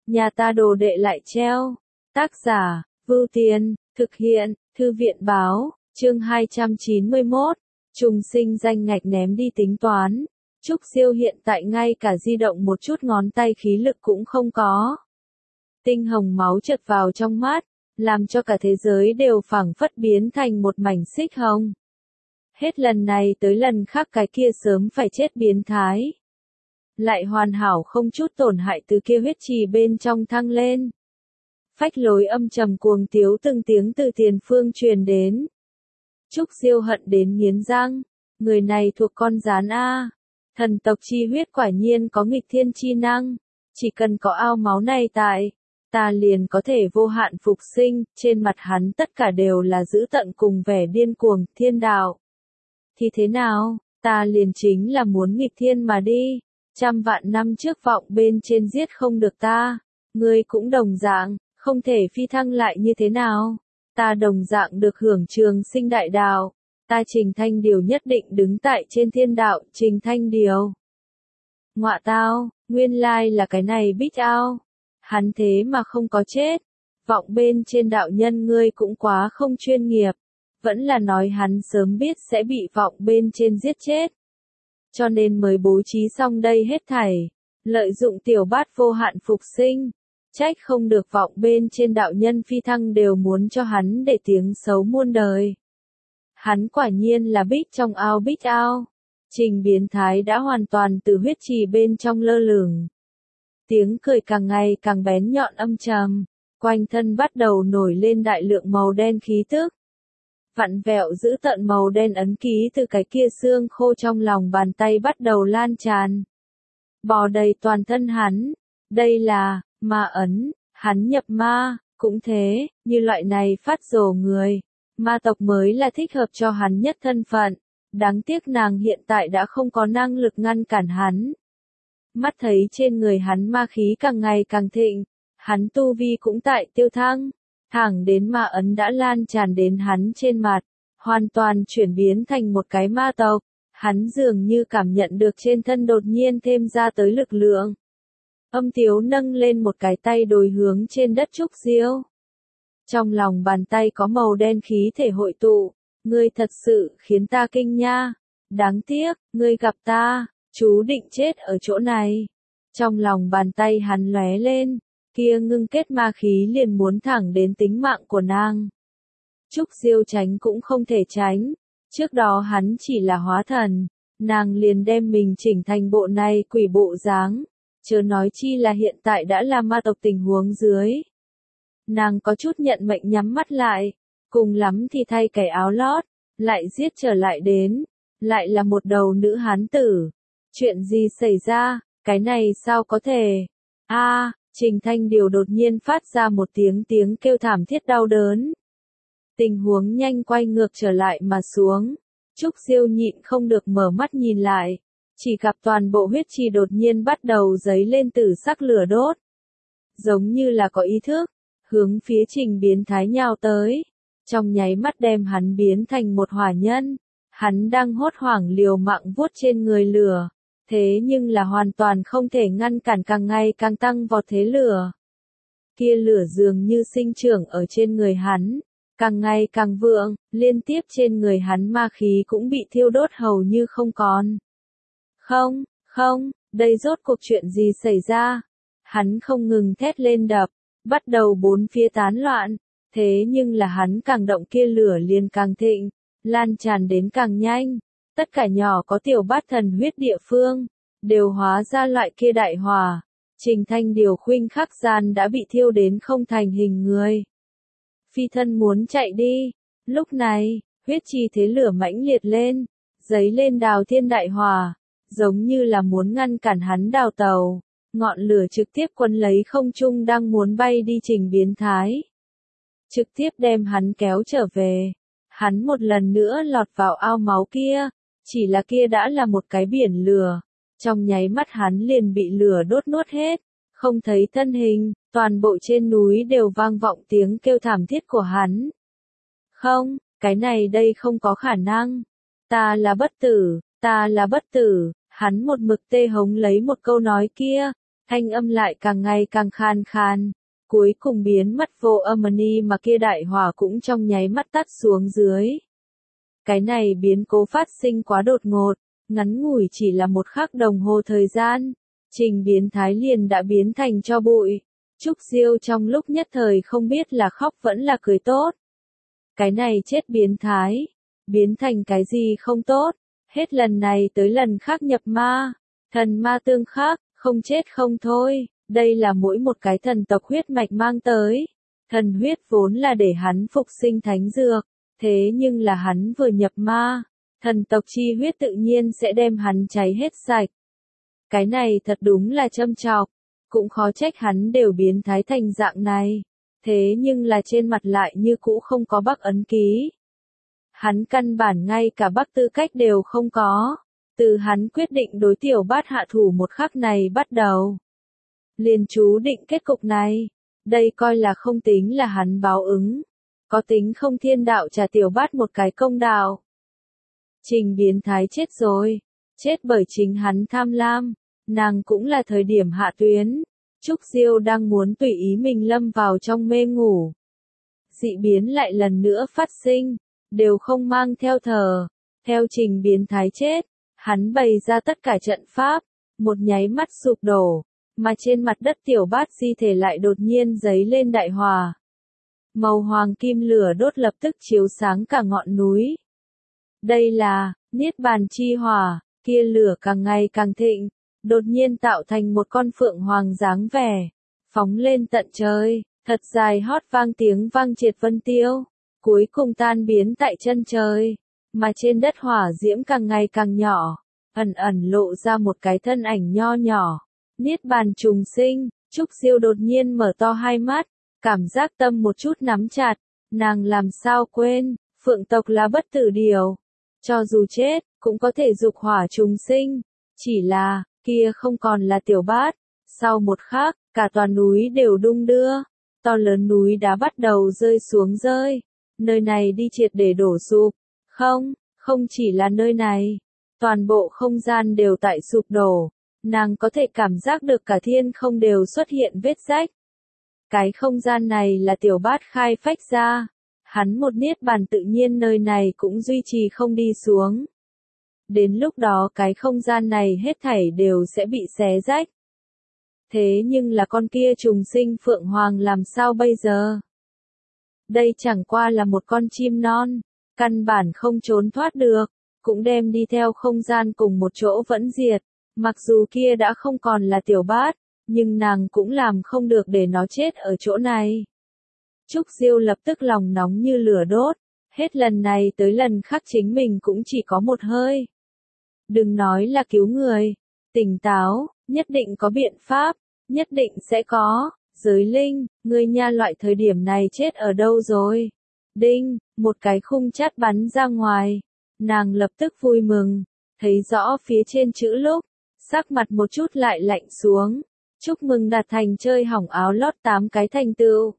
nhà ta đồ đệ lại treo. Tác giả, Vưu Tiên, thực hiện, Thư viện báo, chương 291, trùng sinh danh ngạch ném đi tính toán. Trúc Siêu hiện tại ngay cả di động một chút ngón tay khí lực cũng không có. Tinh hồng máu chợt vào trong mắt, làm cho cả thế giới đều phảng phất biến thành một mảnh xích hồng. Hết lần này tới lần khác cái kia sớm phải chết biến thái. Lại hoàn hảo không chút tổn hại từ kia huyết trì bên trong thăng lên. Phách lối âm trầm cuồng tiếu từng tiếng từ tiền phương truyền đến. Trúc Siêu hận đến nghiến răng, người này thuộc con gián A. Thần tộc chi huyết quả nhiên có nghịch thiên chi năng, chỉ cần có ao máu này tại, ta liền có thể vô hạn phục sinh, trên mặt hắn tất cả đều là dữ tợn cùng vẻ điên cuồng, thiên đạo. Thì thế nào, ta liền chính là muốn nghịch thiên mà đi, trăm vạn năm trước vọng bên trên giết không được ta, ngươi cũng đồng dạng, không thể phi thăng lại như thế nào, ta đồng dạng được hưởng trường sinh đại đạo. Ta Trình Thanh Điều nhất định đứng tại trên thiên đạo, Trình Thanh Điều. Ngọa tao, nguyên lai là cái này bích ao. Hắn thế mà không có chết. Vọng bên trên đạo nhân ngươi cũng quá không chuyên nghiệp. Vẫn là nói hắn sớm biết sẽ bị vọng bên trên giết chết. Cho nên mới bố trí xong đây hết thảy. Lợi dụng tiểu bát vô hạn phục sinh. Trách không được vọng bên trên đạo nhân phi thăng đều muốn cho hắn để tiếng xấu muôn đời. Hắn quả nhiên là bích trong ao bích ao. Trình biến thái đã hoàn toàn từ huyết trì bên trong lơ lửng. Tiếng cười càng ngày càng bén nhọn âm trầm, quanh thân bắt đầu nổi lên đại lượng màu đen khí tức. Vặn vẹo giữ tận màu đen ấn ký từ cái kia xương khô trong lòng bàn tay bắt đầu lan tràn. Bò đầy toàn thân hắn. Đây là ma ấn, hắn nhập ma, cũng thế, như loại này phát rồ người. Ma tộc mới là thích hợp cho hắn nhất thân phận, đáng tiếc nàng hiện tại đã không có năng lực ngăn cản hắn. Mắt thấy trên người hắn ma khí càng ngày càng thịnh, hắn tu vi cũng tại tiêu thăng, thẳng đến ma ấn đã lan tràn đến hắn trên mặt, hoàn toàn chuyển biến thành một cái ma tộc, hắn dường như cảm nhận được trên thân đột nhiên thêm ra tới lực lượng. Âm Tiếu nâng lên một cái tay đối hướng trên đất Trúc Siêu. Trong lòng bàn tay có màu đen khí thể hội tụ, ngươi thật sự khiến ta kinh nha. Đáng tiếc, ngươi gặp ta, chú định chết ở chỗ này. Trong lòng bàn tay hắn lóe lên, kia ngưng kết ma khí liền muốn thẳng đến tính mạng của nàng. Trúc Siêu tránh cũng không thể tránh, trước đó hắn chỉ là hóa thần, nàng liền đem mình chỉnh thành bộ này quỷ bộ dáng, chớ nói chi là hiện tại đã là ma tộc tình huống dưới. Nàng có chút nhận mệnh nhắm mắt lại, cùng lắm thì thay cái áo lót, lại giết trở lại đến, lại là một đầu nữ hán tử. Chuyện gì xảy ra, cái này sao có thể? Trình Thanh Điều đột nhiên phát ra một tiếng kêu thảm thiết đau đớn. Tình huống nhanh quay ngược trở lại mà xuống, Trúc Siêu nhịn không được mở mắt nhìn lại, chỉ gặp toàn bộ huyết trì đột nhiên bắt đầu dấy lên tử sắc lửa đốt. Giống như là có ý thức, hướng phía Trình biến thái nhào tới, trong nháy mắt đem hắn biến thành một hỏa nhân. Hắn đang hốt hoảng liều mạng vuốt trên người lửa, thế nhưng là hoàn toàn không thể ngăn cản càng ngày càng tăng vọt thế lửa. Kia lửa dường như sinh trưởng ở trên người hắn, càng ngày càng vượng, liên tiếp trên người hắn ma khí cũng bị thiêu đốt hầu như không còn. Không, đây rốt cuộc chuyện gì xảy ra? Hắn không ngừng thét lên đập, bắt đầu bốn phía tán loạn, thế nhưng là hắn càng động kia lửa liền càng thịnh, lan tràn đến càng nhanh, tất cả nhỏ có tiểu bát thần huyết địa phương, đều hóa ra loại kia đại hỏa. Trình Thanh Điều khuynh khắc gian đã bị thiêu đến không thành hình người. Phi thân muốn chạy đi, lúc này, huyết trì thế lửa mãnh liệt lên, giấy lên đào thiên đại hỏa, giống như là muốn ngăn cản hắn đào tàu, ngọn lửa trực tiếp quấn lấy không trung đang muốn bay đi Trình biến thái. Trực tiếp đem hắn kéo trở về. Hắn một lần nữa lọt vào ao máu kia, chỉ là kia đã là một cái biển lửa, trong nháy mắt hắn liền bị lửa đốt nuốt hết, không thấy thân hình, toàn bộ trên núi đều vang vọng tiếng kêu thảm thiết của hắn. Không, cái này đây không có khả năng, ta là bất tử, hắn một mực tê hống lấy một câu nói kia, thanh âm lại càng ngày càng khan khan, cuối cùng biến mất vô âm mà kia đại hỏa cũng trong nháy mắt tắt xuống dưới. Cái này biến cố phát sinh quá đột ngột, ngắn ngủi chỉ là một khắc đồng hồ thời gian, Trình biến thái liền đã biến thành tro bụi. Trúc Diêu trong lúc nhất thời không biết là khóc vẫn là cười tốt. Cái này chết biến thái, biến thành cái gì không tốt, hết lần này tới lần khác nhập ma, thần ma tương khắc, không chết không thôi, đây là mỗi một cái thần tộc huyết mạch mang tới. Thần huyết vốn là để hắn phục sinh thánh dược, thế nhưng là hắn vừa nhập ma, thần tộc chi huyết tự nhiên sẽ đem hắn cháy hết sạch. Cái này thật đúng là châm chọc, cũng khó trách hắn đều biến thái thành dạng này, thế nhưng là trên mặt lại như cũ không có Bắc ấn ký. Hắn căn bản ngay cả Bắc tư cách đều không có, từ hắn quyết định đối tiểu bát hạ thủ một khắc này bắt đầu. Liền chú định kết cục này, đây coi là không tính là hắn báo ứng, có tính không thiên đạo trả tiểu bát một cái công đạo. Trình biến thái chết rồi, chết bởi chính hắn tham lam, nàng cũng là thời điểm hạ tuyến. Trúc Diêu đang muốn tùy ý mình lâm vào trong mê ngủ. Dị biến lại lần nữa phát sinh, đều không mang theo thờ. Theo Trình biến thái chết, hắn bày ra tất cả trận pháp, một nháy mắt sụp đổ, mà trên mặt đất tiểu bát di thể lại đột nhiên giấy lên đại hỏa. Màu hoàng kim lửa đốt lập tức chiếu sáng cả ngọn núi. Đây là Niết Bàn chi hỏa, kia lửa càng ngày càng thịnh, đột nhiên tạo thành một con phượng hoàng dáng vẻ, phóng lên tận trời, thật dài hót vang tiếng vang triệt vân tiêu, cuối cùng tan biến tại chân trời, mà trên đất hỏa diễm càng ngày càng nhỏ, ẩn ẩn lộ ra một cái thân ảnh nho nhỏ. Niết Bàn trùng sinh, Trúc Diêu đột nhiên mở to hai mắt, cảm giác tâm một chút nắm chặt, nàng làm sao quên, phượng tộc là bất tử điều, cho dù chết, cũng có thể dục hỏa trùng sinh, chỉ là, kia không còn là tiểu bát. Sau một khắc, cả tòa núi đều đung đưa, to lớn núi đá bắt đầu rơi xuống rơi, nơi này đi triệt để đổ sụp, không chỉ là nơi này, toàn bộ không gian đều tại sụp đổ, nàng có thể cảm giác được cả thiên không đều xuất hiện vết rách. Cái không gian này là tiểu bát khai phách ra, hắn một niết bàn tự nhiên nơi này cũng duy trì không đi xuống. Đến lúc đó cái không gian này hết thảy đều sẽ bị xé rách. Thế nhưng là con kia trùng sinh phượng hoàng làm sao bây giờ? Đây chẳng qua là một con chim non, căn bản không trốn thoát được, cũng đem đi theo không gian cùng một chỗ vẫn diệt. Mặc dù kia đã không còn là tiểu bát, nhưng nàng cũng làm không được để nó chết ở chỗ này. Trúc Diêu lập tức lòng nóng như lửa đốt, hết lần này tới lần khác chính mình cũng chỉ có một hơi. Đừng nói là cứu người, tỉnh táo, nhất định có biện pháp, nhất định sẽ có. Giới linh, ngươi nha loại thời điểm này chết ở đâu rồi? Đinh, một cái khung chát bắn ra ngoài. Nàng lập tức vui mừng, thấy rõ phía trên chữ lúc, sắc mặt một chút lại lạnh xuống. Chúc mừng đạt thành chơi hỏng áo lót 8 cái thành tựu.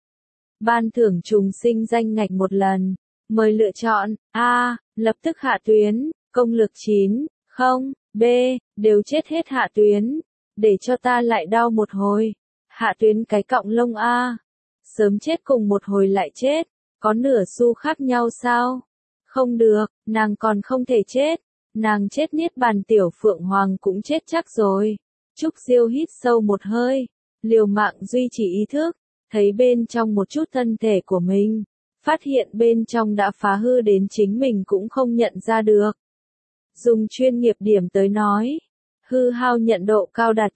Ban thưởng trùng sinh danh ngạch một lần. Mời lựa chọn A. Lập tức hạ tuyến, công lực 9, không, B. Đều chết hết hạ tuyến. Để cho ta lại đau một hồi. Hạ tuyến cái cọng lông A. Sớm chết cùng một hồi lại chết. Có nửa xu khác nhau sao? Không được, nàng còn không thể chết. Nàng chết niết bàn tiểu phượng hoàng cũng chết chắc rồi. Trúc Diêu hít sâu một hơi, liều mạng duy trì ý thức, thấy bên trong một chút thân thể của mình, phát hiện bên trong đã phá hư đến chính mình cũng không nhận ra được. Dùng chuyên nghiệp điểm tới nói, hư hao nhận độ cao đạt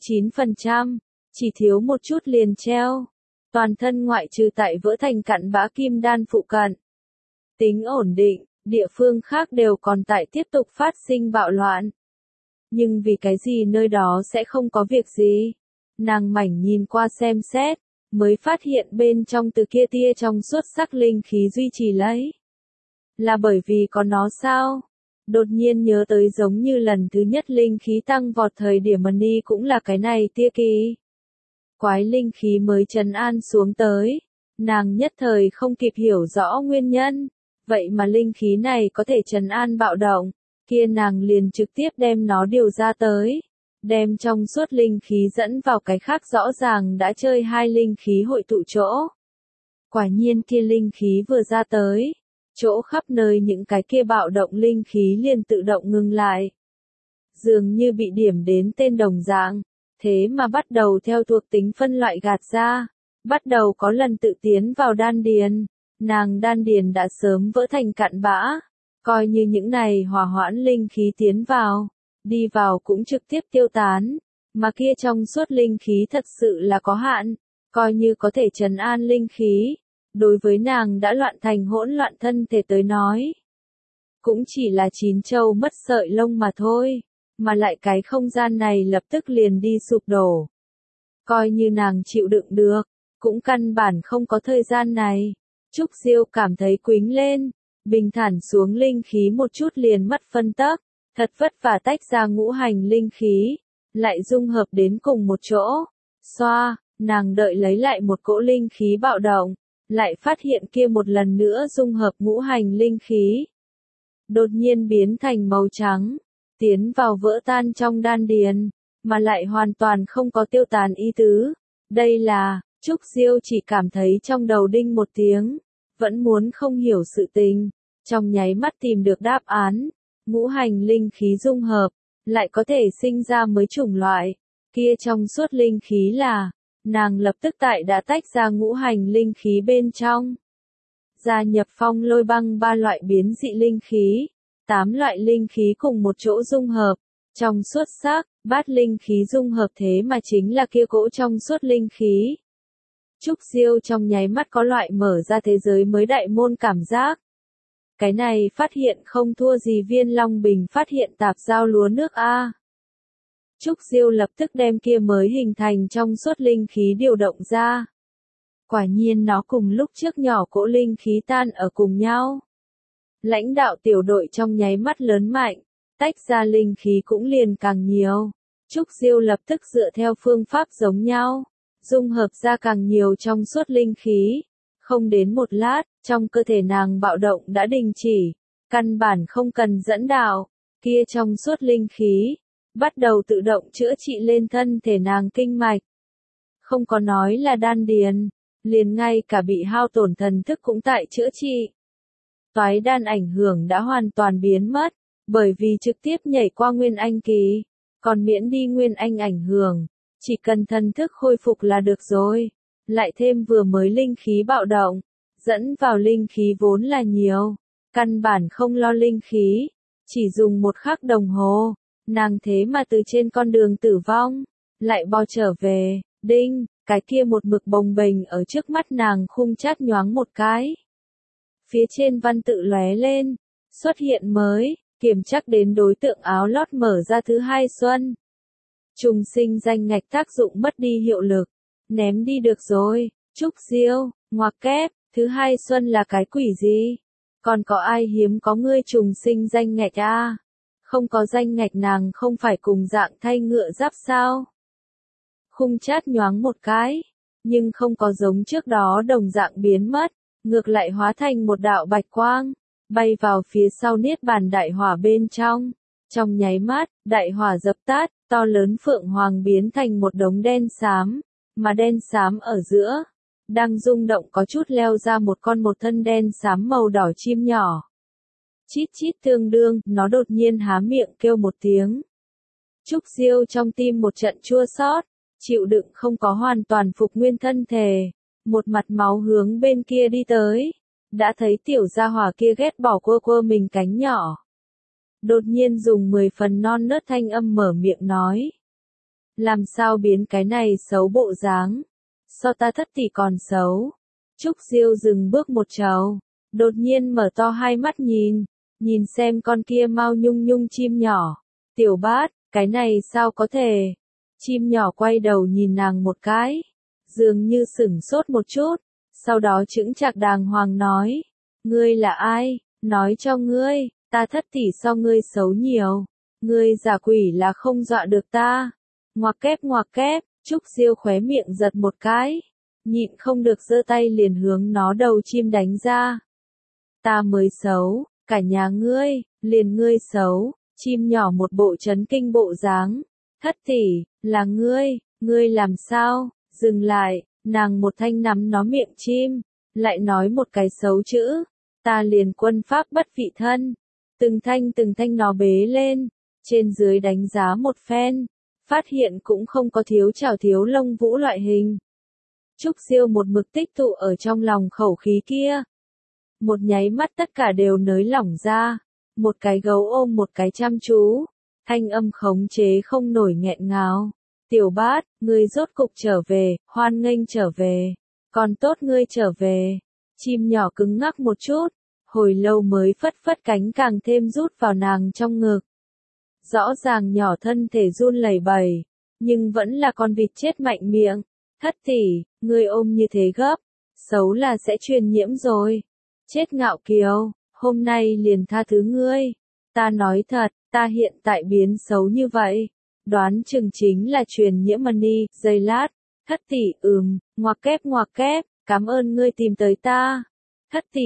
99%, chỉ thiếu một chút liền treo. Toàn thân ngoại trừ tại vỡ thành cặn bã kim đan phụ cận. Tính ổn định, địa phương khác đều còn tại tiếp tục phát sinh bạo loạn. Nhưng vì cái gì nơi đó sẽ không có việc gì? Nàng mảnh nhìn qua xem xét, mới phát hiện bên trong từ kia tia trong suốt sắc linh khí duy trì lấy. Là bởi vì có nó sao? Đột nhiên nhớ tới giống như lần thứ nhất linh khí tăng vọt thời điểm Mani cũng là cái này tia kỳ. Quái linh khí mới trấn an xuống tới. Nàng nhất thời không kịp hiểu rõ nguyên nhân. Vậy mà linh khí này có thể trấn an bạo động. Kia nàng liền trực tiếp đem nó điều ra tới. đem trong suốt linh khí dẫn vào cái khác rõ ràng đã chơi hai linh khí hội tụ chỗ. Quả nhiên kia linh khí vừa ra tới, chỗ khắp nơi những cái kia bạo động linh khí liền tự động ngừng lại. Dường như bị điểm đến tên đồng dạng, thế mà bắt đầu theo thuộc tính phân loại gạt ra, bắt đầu có lần tự tiến vào đan điền, nàng đan điền đã sớm vỡ thành cặn bã, coi như những này hòa hoãn linh khí tiến vào, đi vào cũng trực tiếp tiêu tán, mà kia trong suốt linh khí thật sự là có hạn, coi như có thể trấn an linh khí, đối với nàng đã loạn thành hỗn loạn thân thể tới nói. Cũng chỉ là chín châu mất sợi lông mà thôi, mà lại cái không gian này lập tức liền đi sụp đổ. Coi như nàng chịu đựng được, cũng căn bản không có thời gian này. Trúc Diêu cảm thấy quính lên, bình thản xuống linh khí một chút liền mất phân tấc, thật vất vả tách ra ngũ hành linh khí, lại dung hợp đến cùng một chỗ. Xoa, nàng đợi lấy lại một cỗ linh khí bạo động, lại phát hiện kia một lần nữa dung hợp ngũ hành linh khí. Đột nhiên biến thành màu trắng, tiến vào vỡ tan trong đan điền, mà lại hoàn toàn không có tiêu tán ý tứ. Đây là, Trúc Diêu chỉ cảm thấy trong đầu đinh một tiếng, vẫn muốn không hiểu sự tình, trong nháy mắt tìm được đáp án, ngũ hành linh khí dung hợp, lại có thể sinh ra mới chủng loại, kia trong suốt linh khí là, nàng lập tức tại đã tách ra ngũ hành linh khí bên trong. Gia nhập phong lôi băng 3 loại biến dị linh khí, 8 loại linh khí cùng một chỗ dung hợp, trong suốt sắc, bát linh khí dung hợp thế mà chính là kia cỗ trong suốt linh khí. Trúc Diêu trong nháy mắt có loại mở ra thế giới mới đại môn cảm giác. Cái này phát hiện không thua gì Viên Long Bình phát hiện tạp giao lúa nước A. Trúc Diêu lập tức đem kia mới hình thành trong suốt linh khí điều động ra. Quả nhiên nó cùng lúc trước nhỏ cỗ linh khí tan ở cùng nhau. Lãnh đạo tiểu đội trong nháy mắt lớn mạnh, tách ra linh khí cũng liền càng nhiều. Trúc Diêu lập tức dựa theo phương pháp giống nhau, dung hợp ra càng nhiều trong suốt linh khí. Không đến một lát, trong cơ thể nàng bạo động đã đình chỉ, căn bản không cần dẫn đạo, kia trong suốt linh khí, bắt đầu tự động chữa trị lên thân thể nàng kinh mạch. Không có nói là đan điền, liền ngay cả bị hao tổn thần thức cũng tại chữa trị. Toái đan ảnh hưởng đã hoàn toàn biến mất, bởi vì trực tiếp nhảy qua Nguyên Anh kỳ, còn miễn đi Nguyên Anh ảnh hưởng, chỉ cần thần thức khôi phục là được rồi. Lại thêm vừa mới linh khí bạo động, dẫn vào linh khí vốn là nhiều, căn bản không lo linh khí, chỉ dùng 1 khắc đồng hồ, nàng thế mà từ trên con đường tử vong, lại bò trở về, đinh, cái kia một mực bồng bềnh ở trước mắt nàng khung chát nhoáng một cái. Phía trên văn tự lóe lên, xuất hiện mới, kiểm chắc đến đối tượng áo lót mở ra thứ 2 xuân. Trùng sinh danh ngạch tác dụng mất đi hiệu lực. Ném đi được rồi, Trúc Diêu, ngoặc kép, thứ 2 xuân là cái quỷ gì? Còn có ai hiếm có ngươi trùng sinh danh ngạch a? Không có danh ngạch nàng không phải cùng dạng thay ngựa giáp sao? Khung chát nhoáng một cái, nhưng không có giống trước đó đồng dạng biến mất, ngược lại hóa thành một đạo bạch quang, bay vào phía sau niết bàn đại hỏa bên trong. Trong nháy mắt, đại hỏa dập tắt, to lớn phượng hoàng biến thành một đống đen xám. Mà đen xám ở giữa, đang rung động có chút leo ra một thân đen xám màu đỏ chim nhỏ. Chít chít tương đương, nó đột nhiên há miệng kêu một tiếng. Trúc Diêu trong tim một trận chua xót, chịu đựng không có hoàn toàn phục nguyên thân thể, một mặt máu hướng bên kia đi tới, đã thấy tiểu gia hỏa kia ghét bỏ quơ mình cánh nhỏ. Đột nhiên dùng 10 phần non nớt thanh âm mở miệng nói. Làm sao biến cái này xấu bộ dáng? So ta thất tỷ còn xấu. Trúc Diêu dừng bước một trầu, đột nhiên mở to hai mắt nhìn xem con kia mau nhung nhung chim nhỏ. Tiểu Bát, cái này sao có thể? Chim nhỏ quay đầu nhìn nàng một cái, dường như sửng sốt một chút, sau đó chững chạc đàng hoàng nói, ngươi là ai? Nói cho ngươi, ta thất tỷ so ngươi xấu nhiều, ngươi giả quỷ là không dọa được ta. Ngoặc kép, Trúc Diêu khóe miệng giật một cái, nhịn không được giơ tay liền hướng nó đầu chim đánh ra. Ta mới xấu, cả nhà ngươi, liền ngươi xấu, chim nhỏ một bộ chấn kinh bộ dáng, Thất tỷ, là ngươi làm sao? Dừng lại, nàng một thanh nắm nó miệng chim, lại nói một cái xấu chữ, ta liền quân pháp bất vị thân. Từng thanh nó bế lên, trên dưới đánh giá một phen, phát hiện cũng không có thiếu chảo thiếu lông vũ loại hình. Trúc Siêu một mực tích tụ ở trong lòng khẩu khí kia. Một nháy mắt tất cả đều nới lỏng ra, một cái gấu ôm một cái chăm chú, thanh âm khống chế không nổi nghẹn ngào. Tiểu Bát, ngươi rốt cục trở về, hoan nghênh trở về, còn tốt ngươi trở về. Chim nhỏ cứng ngắc một chút, hồi lâu mới phất phất cánh càng thêm rút vào nàng trong ngực. Rõ ràng nhỏ thân thể run lẩy bẩy, nhưng vẫn là con vịt chết mạnh miệng. Thất tỷ, ngươi ôm như thế gấp, xấu là sẽ truyền nhiễm rồi. Chết ngạo kiều, hôm nay liền tha thứ ngươi. Ta nói thật, ta hiện tại biến xấu như vậy, đoán chừng chính là truyền nhiễm mani. Giây lát, thất tỷ ngoặc kép, cảm ơn ngươi tìm tới ta. Thất tỷ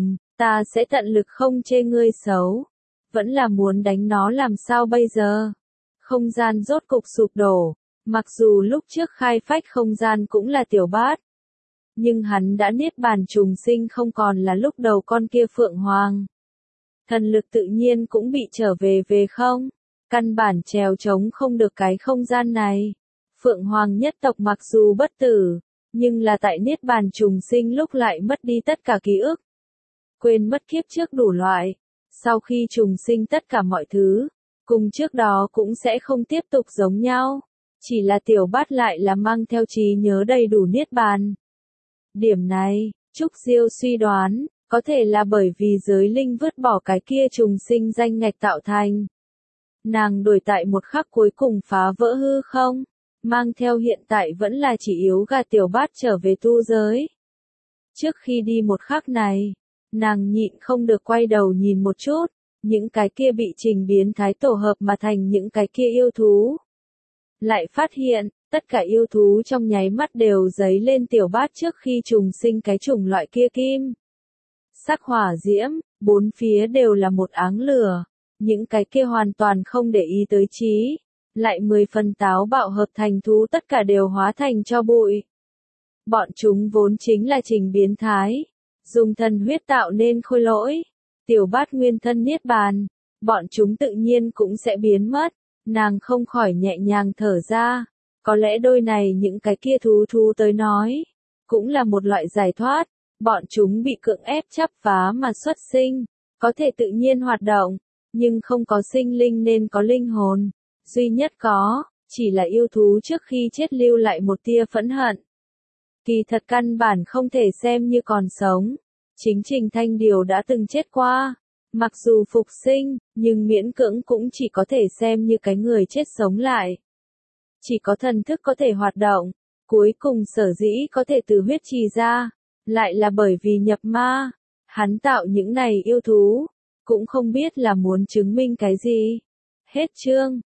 ta sẽ tận lực không chê ngươi xấu. Vẫn là muốn đánh nó làm sao bây giờ? Không gian rốt cục sụp đổ, mặc dù lúc trước khai phách không gian cũng là Tiểu Bát. Nhưng hắn đã niết bàn trùng sinh không còn là lúc đầu con kia Phượng Hoàng. Thần lực tự nhiên cũng bị trở về không? Căn bản trèo trống không được cái không gian này. Phượng Hoàng nhất tộc mặc dù bất tử, nhưng là tại niết bàn trùng sinh lúc lại mất đi tất cả ký ức. Quên mất kiếp trước đủ loại. Sau khi trùng sinh tất cả mọi thứ, cùng trước đó cũng sẽ không tiếp tục giống nhau. Chỉ là Tiểu Bát lại là mang theo trí nhớ đầy đủ niết bàn. Điểm này, Trúc Diêu suy đoán, có thể là bởi vì giới linh vứt bỏ cái kia trùng sinh danh ngạch tạo thành. Nàng đổi tại một khắc cuối cùng phá vỡ hư không, mang theo hiện tại vẫn là chỉ yếu gà Tiểu Bát trở về tu giới. Trước khi đi một khắc này, nàng nhịn không được quay đầu nhìn một chút, những cái kia bị trình biến thái tổ hợp mà thành những cái kia yêu thú. Lại phát hiện, tất cả yêu thú trong nháy mắt đều dấy lên Tiểu Bát trước khi trùng sinh cái chủng loại kia kim. Sắc hỏa diễm, bốn phía đều là một áng lửa, những cái kia hoàn toàn không để ý tới trí, lại 10 phần táo bạo hợp thành thú tất cả đều hóa thành tro bụi. Bọn chúng vốn chính là trình biến thái, dùng thần huyết tạo nên khôi lỗi, Tiểu Bát nguyên thân niết bàn, bọn chúng tự nhiên cũng sẽ biến mất. Nàng không khỏi nhẹ nhàng thở ra, có lẽ đôi này những cái kia thú tới nói, cũng là một loại giải thoát, bọn chúng bị cưỡng ép chắp vá mà xuất sinh, có thể tự nhiên hoạt động, nhưng không có sinh linh nên có linh hồn, duy nhất có, chỉ là yêu thú trước khi chết lưu lại một tia phẫn hận. Kỳ thật căn bản không thể xem như còn sống, chính Trình Thanh Điều đã từng chết qua. Mặc dù phục sinh, nhưng miễn cưỡng cũng chỉ có thể xem như cái người chết sống lại. Chỉ có thần thức có thể hoạt động, cuối cùng sở dĩ có thể từ huyết trì ra, lại là bởi vì nhập ma. Hắn tạo những này yêu thú, cũng không biết là muốn chứng minh cái gì. Hết chương.